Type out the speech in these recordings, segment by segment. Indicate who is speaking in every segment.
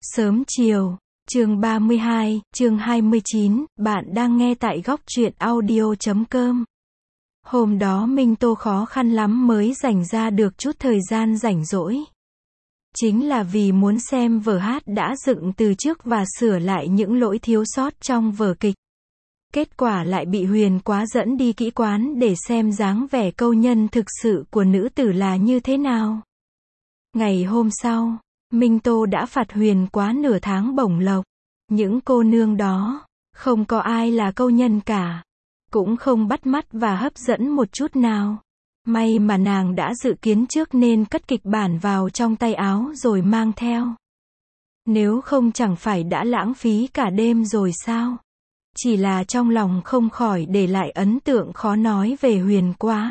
Speaker 1: Sớm chiều, chương 32, chương 29, bạn đang nghe tại góc truyện audio.com. Hôm đó Minh Tô khó khăn lắm mới dành ra được chút thời gian rảnh rỗi. Chính là vì muốn xem vở hát đã dựng từ trước và sửa lại những lỗi thiếu sót trong vở kịch. Kết quả lại bị Huyền Quá dẫn đi kỹ quán để xem dáng vẻ câu nhân thực sự của nữ tử là như thế nào. Ngày hôm sau, Minh Tô đã phạt Huyền Quá nửa tháng bổng lộc. Những cô nương đó, không có ai là câu nhân cả. Cũng không bắt mắt và hấp dẫn một chút nào. May mà nàng đã dự kiến trước nên cất kịch bản vào trong tay áo rồi mang theo. Nếu không chẳng phải đã lãng phí cả đêm rồi sao? Chỉ là trong lòng không khỏi để lại ấn tượng khó nói về Huyền Quá.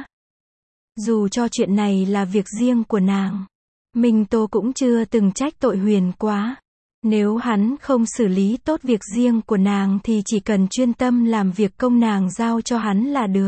Speaker 1: Dù cho chuyện này là việc riêng của nàng, Minh Tô cũng chưa từng trách tội Huyền Quá. Nếu hắn không xử lý tốt việc riêng của nàng thì chỉ cần chuyên tâm làm việc công nàng giao cho hắn là được.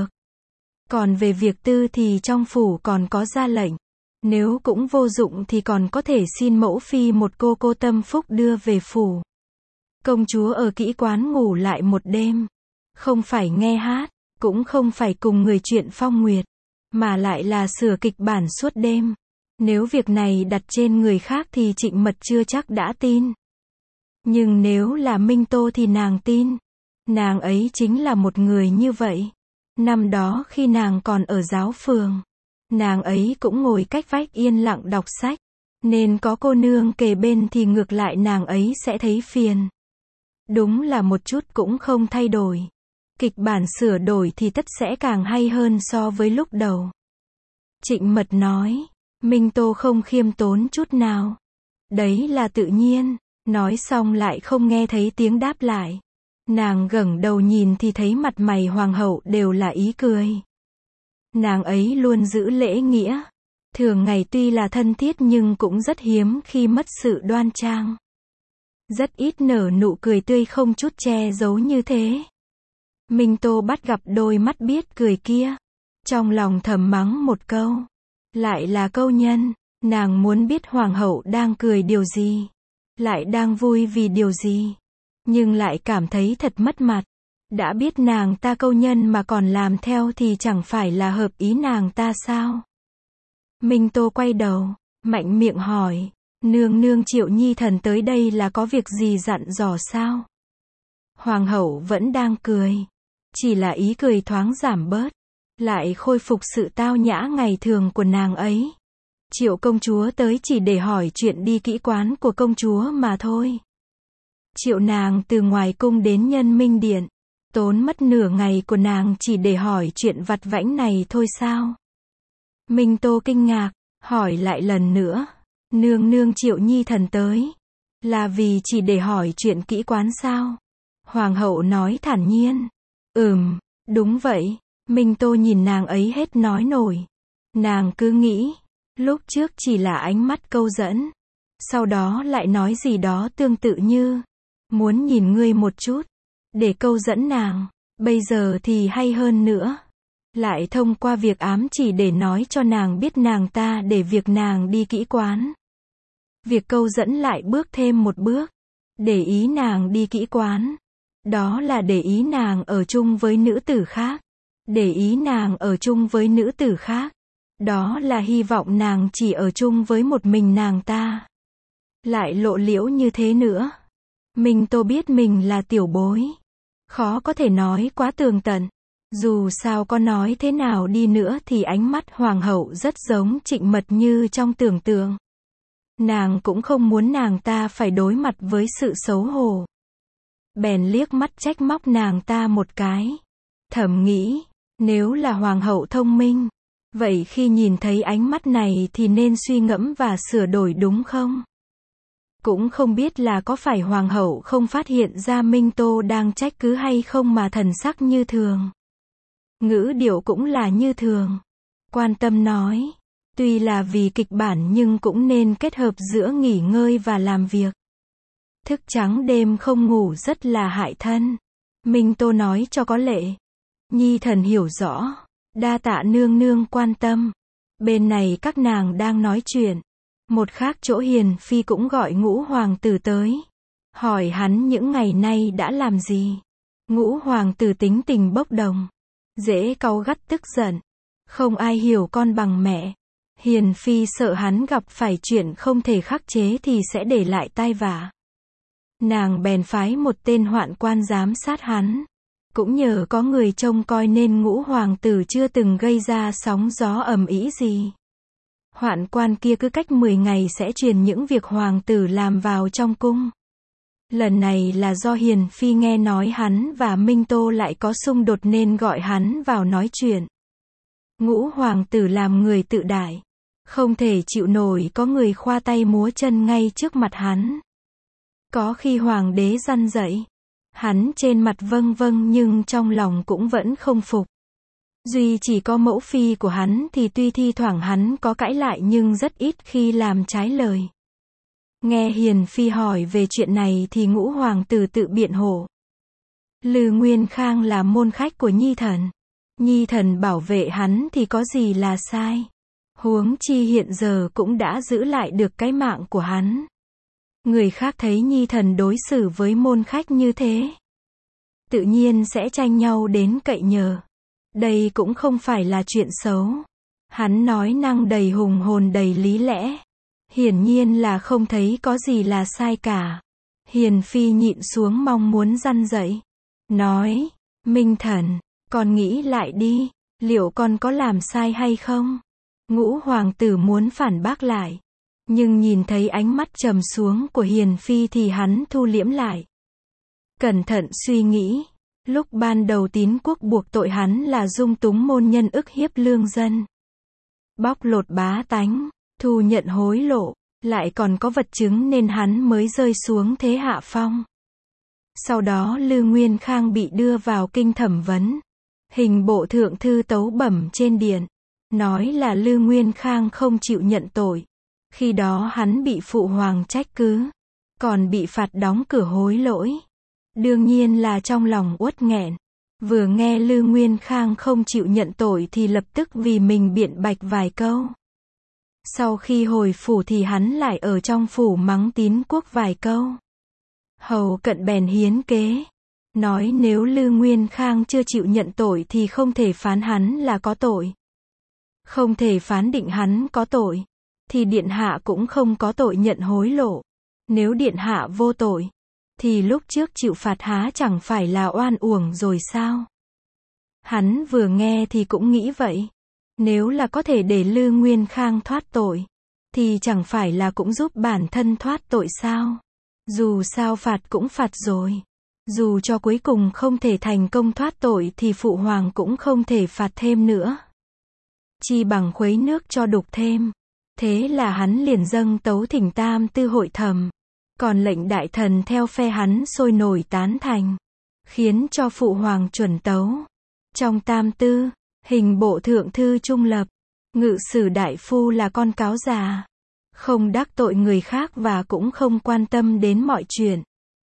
Speaker 1: Còn về việc tư thì trong phủ còn có ra lệnh. Nếu cũng vô dụng thì còn có thể xin mẫu phi một cô tâm phúc đưa về phủ. Công chúa ở kỹ quán ngủ lại một đêm. Không phải nghe hát, cũng không phải cùng người chuyện phong nguyệt, mà lại là sửa kịch bản suốt đêm. Nếu việc này đặt trên người khác thì Trịnh Mật chưa chắc đã tin. Nhưng nếu là Minh Tô thì nàng tin. Nàng ấy chính là một người như vậy. Năm đó khi nàng còn ở giáo phường, nàng ấy cũng ngồi cách vách yên lặng đọc sách. Nên có cô nương kề bên thì ngược lại nàng ấy sẽ thấy phiền. Đúng là một chút cũng không thay đổi. Kịch bản sửa đổi thì tất sẽ càng hay hơn so với lúc đầu. Trịnh Mật nói, Minh Tô không khiêm tốn chút nào. Đấy là tự nhiên. Nói xong lại không nghe thấy tiếng đáp lại. Nàng ngẩng đầu nhìn thì thấy mặt mày hoàng hậu đều là ý cười. Nàng ấy luôn giữ lễ nghĩa. Thường ngày tuy là thân thiết nhưng cũng rất hiếm khi mất sự đoan trang. Rất ít nở nụ cười tươi không chút che giấu như thế. Minh Tô bắt gặp đôi mắt biết cười kia. Trong lòng thầm mắng một câu. Lại là câu nhân. Nàng muốn biết hoàng hậu đang cười điều gì. Lại đang vui vì điều gì. Nhưng lại cảm thấy thật mất mặt. Đã biết nàng ta câu nhân mà còn làm theo thì chẳng phải là hợp ý nàng ta sao? Minh Tô quay đầu, mạnh miệng hỏi, nương nương Triệu Nhi thần tới đây là có việc gì dặn dò sao? Hoàng hậu vẫn đang cười. Chỉ là ý cười thoáng giảm bớt. Lại khôi phục sự tao nhã ngày thường của nàng ấy. Triệu công chúa tới chỉ để hỏi chuyện đi kỹ quán của công chúa mà thôi. Triệu nàng từ ngoài cung đến Nhân Minh Điện. Tốn mất nửa ngày của nàng chỉ để hỏi chuyện vặt vãnh này thôi sao? Minh Tô kinh ngạc, hỏi lại lần nữa. Nương nương Triệu Nhi thần tới. Là vì chỉ để hỏi chuyện kỹ quán sao? Hoàng hậu nói thản nhiên. Đúng vậy. Minh Tô nhìn nàng ấy hết nói nổi. Nàng cứ nghĩ. Lúc trước chỉ là ánh mắt câu dẫn. Sau đó lại nói gì đó tương tự như. Muốn nhìn ngươi một chút. Để câu dẫn nàng. Bây giờ thì hay hơn nữa. Lại thông qua việc ám chỉ để nói cho nàng biết nàng ta để việc nàng đi kỹ quán. Việc câu dẫn lại bước thêm một bước. Để ý nàng đi kỹ quán. Đó là để ý nàng ở chung với nữ tử khác. Để ý nàng ở chung với nữ tử khác. Đó là hy vọng nàng chỉ ở chung với một mình nàng ta. Lại lộ liễu như thế nữa. Minh Tô biết mình là tiểu bối. Khó có thể nói quá tường tận. Dù sao có nói thế nào đi nữa thì ánh mắt hoàng hậu rất giống Trịnh Mật như trong tưởng tượng. Nàng cũng không muốn nàng ta phải đối mặt với sự xấu hổ. Bèn liếc mắt trách móc nàng ta một cái. Thầm nghĩ, nếu là hoàng hậu thông minh, vậy khi nhìn thấy ánh mắt này thì nên suy ngẫm và sửa đổi đúng không? Cũng không biết là có phải hoàng hậu không phát hiện ra Minh Tô đang trách cứ hay không mà thần sắc như thường. Ngữ điệu cũng là như thường. Quan tâm nói, tuy là vì kịch bản nhưng cũng nên kết hợp giữa nghỉ ngơi và làm việc. Thức trắng đêm không ngủ rất là hại thân. Minh Tô nói cho có lệ. Nhi thần hiểu rõ. Đa tạ nương nương quan tâm. Bên này các nàng đang nói chuyện. Một khác chỗ Hiền Phi cũng gọi Ngũ hoàng tử tới, hỏi hắn những ngày nay đã làm gì. Ngũ hoàng tử tính tình bốc đồng, dễ cáu gắt tức giận, không ai hiểu con bằng mẹ. Hiền Phi sợ hắn gặp phải chuyện không thể khắc chế thì sẽ để lại tai vạ. Nàng bèn phái một tên hoạn quan giám sát hắn. Cũng nhờ có người trông coi nên Ngũ hoàng tử chưa từng gây ra sóng gió ầm ĩ gì. Hoạn quan kia cứ cách 10 ngày sẽ truyền những việc hoàng tử làm vào trong cung. Lần này là do Hiền Phi nghe nói hắn và Minh Tô lại có xung đột nên gọi hắn vào nói chuyện. Ngũ hoàng tử làm người tự đại, không thể chịu nổi có người khoa tay múa chân ngay trước mặt hắn. Có khi hoàng đế răn dạy, hắn trên mặt vâng vâng nhưng trong lòng cũng vẫn không phục. Duy chỉ có mẫu phi của hắn thì tuy thi thoảng hắn có cãi lại nhưng rất ít khi làm trái lời. Nghe Hiền Phi hỏi về chuyện này thì Ngũ hoàng tử tự biện hộ. Lư Nguyên Khang là môn khách của Nhi thần. Nhi thần bảo vệ hắn thì có gì là sai. Huống chi hiện giờ cũng đã giữ lại được cái mạng của hắn. Người khác thấy Nhi thần đối xử với môn khách như thế, tự nhiên sẽ tranh nhau đến cậy nhờ. Đây cũng không phải là chuyện xấu. Hắn nói năng đầy hùng hồn đầy lý lẽ. Hiển nhiên là không thấy có gì là sai cả. Hiền Phi nhịn xuống mong muốn răn dạy. Nói, Minh thần, con nghĩ lại đi, liệu con có làm sai hay không? Ngũ hoàng tử muốn phản bác lại. Nhưng nhìn thấy ánh mắt trầm xuống của Hiền Phi thì hắn thu liễm lại. Cẩn thận suy nghĩ. Lúc ban đầu Tín quốc buộc tội hắn là dung túng môn nhân ức hiếp lương dân, bóc lột bá tánh, thu nhận hối lộ, lại còn có vật chứng nên hắn mới rơi xuống thế hạ phong. Sau đó Lư Nguyên Khang bị đưa vào kinh thẩm vấn. Hình bộ thượng thư tấu bẩm trên điện, nói là Lư Nguyên Khang không chịu nhận tội. Khi đó hắn bị phụ hoàng trách cứ, còn bị phạt đóng cửa hối lỗi. Đương nhiên là trong lòng uất nghẹn. Vừa nghe Lư Nguyên Khang không chịu nhận tội thì lập tức vì mình biện bạch vài câu. Sau khi hồi phủ thì hắn lại ở trong phủ mắng Tín quốc vài câu. Hầu Cận bèn hiến kế, nói nếu Lư Nguyên Khang chưa chịu nhận tội thì không thể phán hắn là có tội. Không thể phán định hắn có tội, thì điện hạ cũng không có tội nhận hối lộ. Nếu điện hạ vô tội, thì lúc trước chịu phạt há chẳng phải là oan uổng rồi sao? Hắn vừa nghe thì cũng nghĩ vậy. Nếu là có thể để Lư Nguyên Khang thoát tội, thì chẳng phải là cũng giúp bản thân thoát tội sao? Dù sao phạt cũng phạt rồi. Dù cho cuối cùng không thể thành công thoát tội thì phụ hoàng cũng không thể phạt thêm nữa. Chi bằng khuấy nước cho đục thêm. Thế là hắn liền dâng tấu thỉnh tam tư hội thẩm. Còn lệnh đại thần theo phe hắn sôi nổi tán thành, khiến cho phụ hoàng chuẩn tấu. Trong tam tư, hình bộ thượng thư trung lập, ngự sử đại phu là con cáo già, không đắc tội người khác và cũng không quan tâm đến mọi chuyện.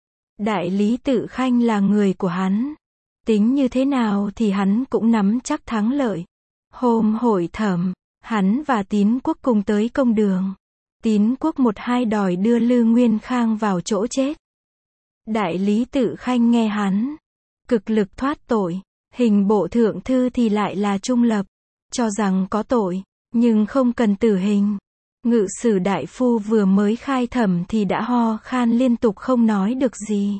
Speaker 1: Đại lý Tự Khanh là người của hắn, tính như thế nào thì hắn cũng nắm chắc thắng lợi. Hôm hội thẩm, hắn và Tín quốc cùng tới công đường. Tín quốc một hai đòi đưa Lư Nguyên Khang vào chỗ chết. Đại lý Tự Khanh nghe hắn cực lực thoát tội, hình bộ thượng thư thì lại là trung lập, cho rằng có tội, nhưng không cần tử hình. Ngự sử đại phu vừa mới khai thẩm thì đã ho khan liên tục không nói được gì.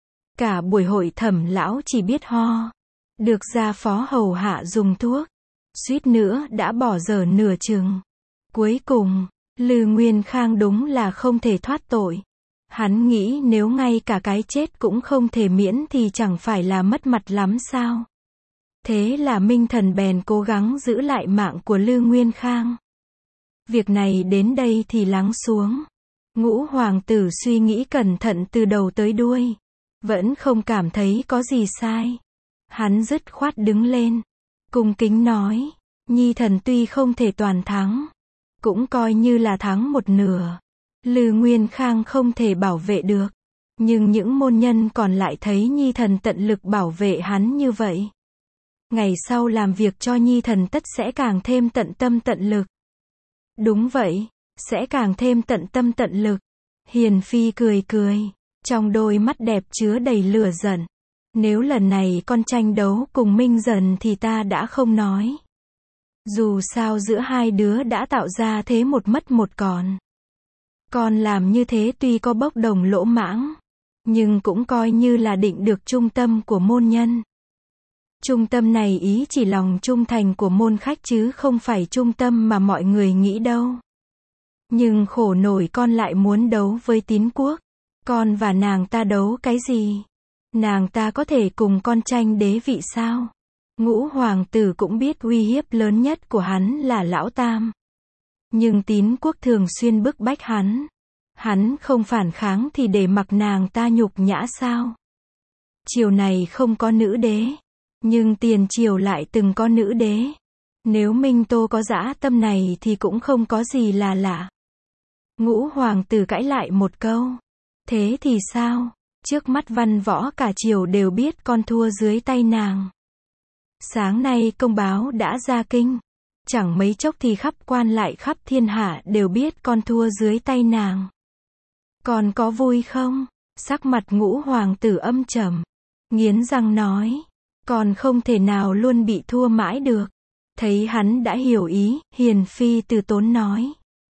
Speaker 1: Cả buổi hội thẩm lão chỉ biết ho. Được gia phó hầu hạ dùng thuốc, suýt nữa đã bỏ dở nửa chừng. Cuối cùng, Lư Nguyên Khang đúng là không thể thoát tội. Hắn nghĩ nếu ngay cả cái chết cũng không thể miễn thì chẳng phải là mất mặt lắm sao? Thế là Minh thần bèn cố gắng giữ lại mạng của Lư Nguyên Khang. Việc này đến đây thì lắng xuống. Ngũ hoàng tử suy nghĩ cẩn thận từ đầu tới đuôi, vẫn không cảm thấy có gì sai. Hắn dứt khoát đứng lên, cung kính nói, Nhi thần tuy không thể toàn thắng, cũng coi như là thắng một nửa. Lư Nguyên Khang không thể bảo vệ được, nhưng những môn nhân còn lại thấy Nhi thần tận lực bảo vệ hắn như vậy. Ngày sau làm việc cho Nhi thần tất sẽ càng thêm tận tâm tận lực. Đúng vậy, sẽ càng thêm tận tâm tận lực. Hiền Phi cười cười, trong đôi mắt đẹp chứa đầy lửa giận. Nếu lần này con tranh đấu cùng Minh Dần thì ta đã không nói. Dù sao giữa hai đứa đã tạo ra thế một mất một còn. Con làm như thế tuy có bốc đồng lỗ mãng, nhưng cũng coi như là định được trung tâm của môn nhân. Trung tâm này ý chỉ lòng trung thành của môn khách chứ không phải trung tâm mà mọi người nghĩ đâu. Nhưng khổ nổi con lại muốn đấu với Tín Quốc. Con và nàng ta đấu cái gì? Nàng ta có thể cùng con tranh đế vị sao? Ngũ hoàng tử cũng biết uy hiếp lớn nhất của hắn là Lão Tam. Nhưng Tín Quốc thường xuyên bức bách hắn. Hắn không phản kháng thì để mặc nàng ta nhục nhã sao? Triều này không có nữ đế. Nhưng tiền triều lại từng có nữ đế. Nếu Minh Tô có dã tâm này thì cũng không có gì là lạ. Ngũ hoàng tử cãi lại một câu. Thế thì sao? Trước mắt văn võ cả triều đều biết con thua dưới tay nàng. Sáng nay công báo đã ra kinh. Chẳng mấy chốc thì khắp quan lại khắp thiên hạ đều biết con thua dưới tay nàng. Con có vui không? Sắc mặt ngũ hoàng tử âm trầm. Nghiến răng nói. Con không thể nào luôn bị thua mãi được. Thấy hắn đã hiểu ý, Hiền Phi từ tốn nói.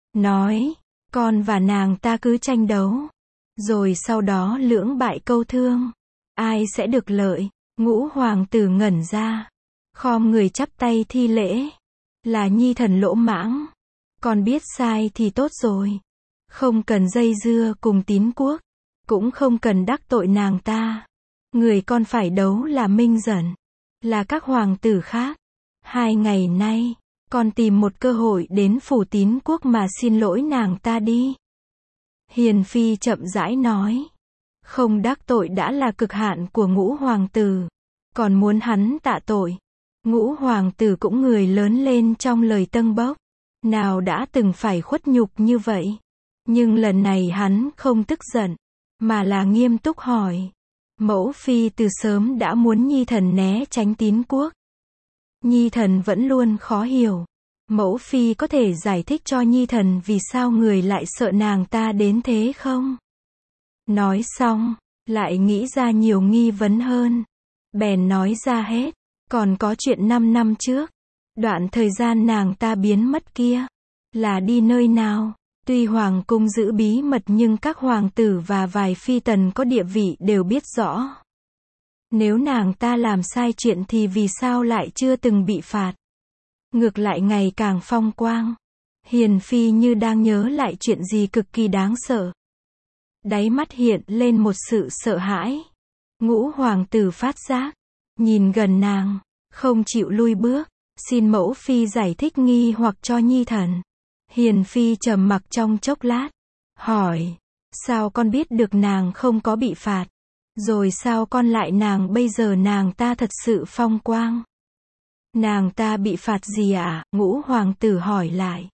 Speaker 1: Con và nàng ta cứ tranh đấu. Rồi sau đó lưỡng bại câu thương. Ai sẽ được lợi? Ngũ hoàng tử ngẩn ra. Khom người chắp tay thi lễ. Là nhi thần lỗ mãng. Con biết sai thì tốt rồi. Không cần dây dưa cùng Tín Quốc. Cũng không cần đắc tội nàng ta. Người con phải đấu là Minh Dần. Là các hoàng tử khác. 2 ngày nay, con tìm một cơ hội đến phủ Tín Quốc mà xin lỗi nàng ta đi. Hiền Phi chậm rãi nói. Không đắc tội đã là cực hạn của ngũ hoàng tử. Còn muốn hắn tạ tội. Ngũ hoàng tử cũng người lớn lên trong lời tâng bốc. Nào đã từng phải khuất nhục như vậy. Nhưng lần này hắn không tức giận. Mà là nghiêm túc hỏi. Mẫu phi từ sớm đã muốn nhi thần né tránh Tín Quốc. Nhi thần vẫn luôn khó hiểu. Mẫu phi có thể giải thích cho nhi thần vì sao người lại sợ nàng ta đến thế không? Nói xong, lại nghĩ ra nhiều nghi vấn hơn. Bèn nói ra hết. Còn có chuyện 5 năm trước. Đoạn thời gian nàng ta biến mất kia. Là đi nơi nào? Tuy hoàng cung giữ bí mật nhưng các hoàng tử và vài phi tần có địa vị đều biết rõ. Nếu nàng ta làm sai chuyện thì vì sao lại chưa từng bị phạt? Ngược lại ngày càng phong quang. Hiền Phi như đang nhớ lại chuyện gì cực kỳ đáng sợ. Đáy mắt hiện lên một sự sợ hãi. Ngũ hoàng tử phát giác. Nhìn gần nàng. Không chịu lui bước. Xin mẫu phi giải thích nghi hoặc cho nhi thần. Hiền Phi trầm mặc trong chốc lát. Hỏi. Sao con biết được nàng không có bị phạt? Rồi sao con lại nàng bây giờ nàng ta thật sự phong quang? Nàng ta bị phạt gì ạ? Ngũ hoàng tử hỏi lại.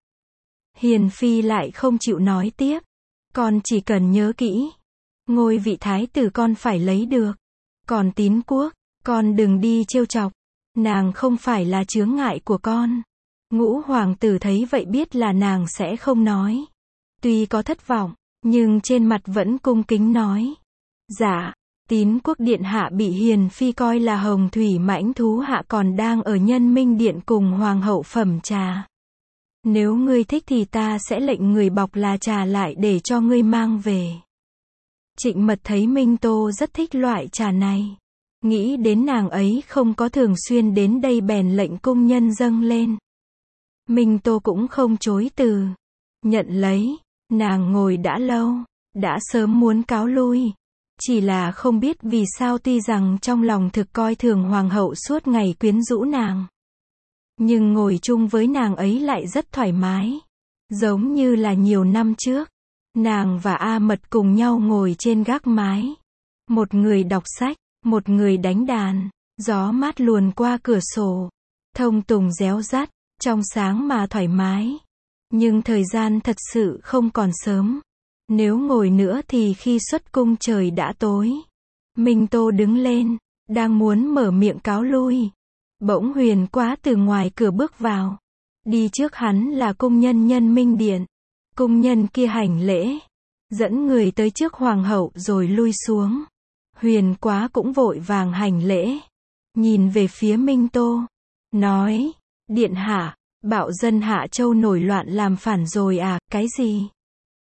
Speaker 1: Hiền Phi lại không chịu nói tiếp. Con chỉ cần nhớ kỹ. Ngôi vị thái tử con phải lấy được. Còn Tín Quốc, con đừng đi trêu chọc. Nàng không phải là chướng ngại của con. Ngũ hoàng tử thấy vậy biết là nàng sẽ không nói. Tuy có thất vọng, nhưng trên mặt vẫn cung kính nói. Dạ, Tín Quốc điện hạ bị Hiền Phi coi là hồng thủy mãnh thú hạ còn đang ở Nhân Minh điện cùng hoàng hậu phẩm trà. Nếu ngươi thích thì ta sẽ lệnh người bọc là trà lại để cho ngươi mang về. Trịnh Mật thấy Minh Tô rất thích loại trà này. Nghĩ đến nàng ấy không có thường xuyên đến đây bèn lệnh cung nhân dâng lên. Minh Tô cũng không chối từ. Nhận lấy. Nàng ngồi đã lâu. Đã sớm muốn cáo lui. Chỉ là không biết vì sao tuy rằng trong lòng thực coi thường hoàng hậu suốt ngày quyến rũ nàng. Nhưng ngồi chung với nàng ấy lại rất thoải mái. Giống như là nhiều năm trước. Nàng và A Mật cùng nhau ngồi trên gác mái. Một người đọc sách. Một người đánh đàn. Gió mát luồn qua cửa sổ. Thông tùng réo rắt. Trong sáng mà thoải mái. Nhưng thời gian thật sự không còn sớm. Nếu ngồi nữa thì khi xuất cung trời đã tối. Minh Tô đứng lên. Đang muốn mở miệng cáo lui. Bỗng Huyền Quá từ ngoài cửa bước vào. Đi trước hắn là cung nhân Nhân Minh điện. Cung nhân kia hành lễ, dẫn người tới trước hoàng hậu rồi lui xuống. Huyền Quá cũng vội vàng hành lễ, nhìn về phía Minh Tô, nói, điện hạ, bạo dân Hạ Châu nổi loạn làm phản rồi à, cái gì?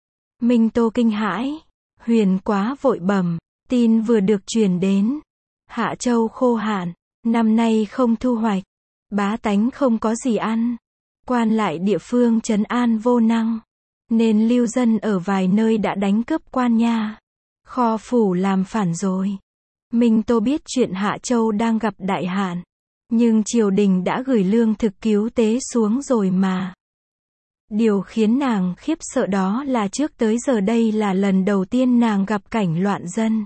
Speaker 1: Minh Tô kinh hãi, Huyền Quá vội bẩm, tin vừa được truyền đến, Hạ Châu khô hạn, năm nay không thu hoạch, bá tánh không có gì ăn, quan lại địa phương trấn an vô năng, nên lưu dân ở vài nơi đã đánh cướp quan nha, kho phủ làm phản rồi. Minh Tô biết chuyện Hạ Châu đang gặp đại hạn, nhưng triều đình đã gửi lương thực cứu tế xuống rồi mà. Điều khiến nàng khiếp sợ đó là trước tới giờ đây là lần đầu tiên nàng gặp cảnh loạn dân.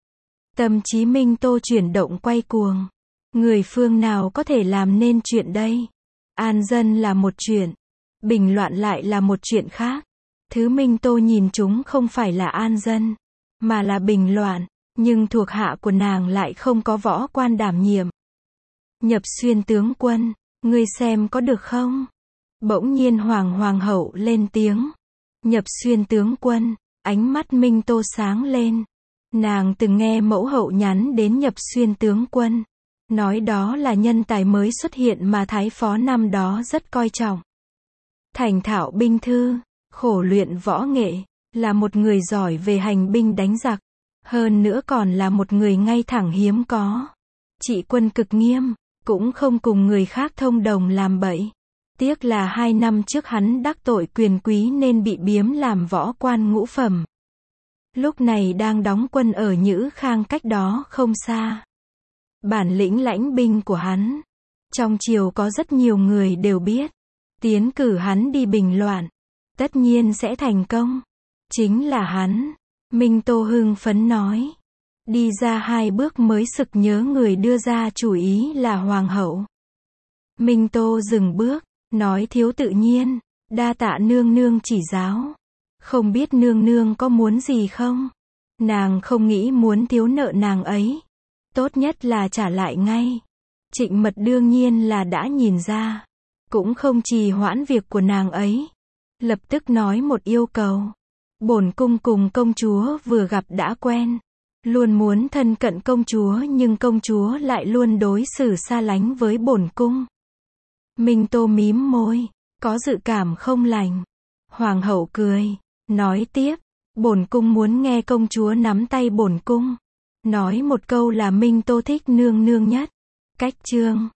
Speaker 1: Tâm trí Minh Tô chuyển động quay cuồng. Người phương nào có thể làm nên chuyện đây? An dân là một chuyện, bình loạn lại là một chuyện khác. Thứ Minh Tô nhìn chúng không phải là an dân, mà là bình loạn, nhưng thuộc hạ của nàng lại không có võ quan đảm nhiệm. Nhập Xuyên tướng quân, ngươi xem có được không? Bỗng nhiên hoàng hậu lên tiếng. Nhập Xuyên tướng quân, ánh mắt Minh Tô sáng lên. Nàng từng nghe mẫu hậu nhắn đến Nhập Xuyên tướng quân, nói đó là nhân tài mới xuất hiện mà thái phó năm đó rất coi trọng. Thành thạo binh thư, khổ luyện võ nghệ, là một người giỏi về hành binh đánh giặc, hơn nữa còn là một người ngay thẳng hiếm có. Trị quân cực nghiêm, cũng không cùng người khác thông đồng làm bậy. Tiếc là 2 năm trước hắn đắc tội quyền quý nên bị biếm làm võ quan ngũ phẩm. Lúc này đang đóng quân ở Nhữ Khang cách đó không xa. Bản lĩnh lãnh binh của hắn, trong triều có rất nhiều người đều biết. Tiến cử hắn đi bình loạn, tất nhiên sẽ thành công. Chính là hắn. Minh Tô hưng phấn nói. Đi ra 2 bước mới sực nhớ người đưa ra chủ ý là hoàng hậu. Minh Tô dừng bước, nói thiếu tự nhiên, đa tạ nương nương chỉ giáo. Không biết nương nương có muốn gì không? Nàng không nghĩ muốn thiếu nợ nàng ấy. Tốt nhất là trả lại ngay. Trịnh Mật đương nhiên là đã nhìn ra, cũng không trì hoãn việc của nàng ấy. Lập tức nói một yêu cầu. Bổn cung cùng công chúa vừa gặp đã quen, luôn muốn thân cận công chúa nhưng công chúa lại luôn đối xử xa lánh với bổn cung. Minh Tô mím môi, có dự cảm không lành. Hoàng hậu cười, nói tiếp, bổn cung muốn nghe công chúa nắm tay bổn cung. Nói một câu là Minh Tô thích nương nương nhất. Cách chương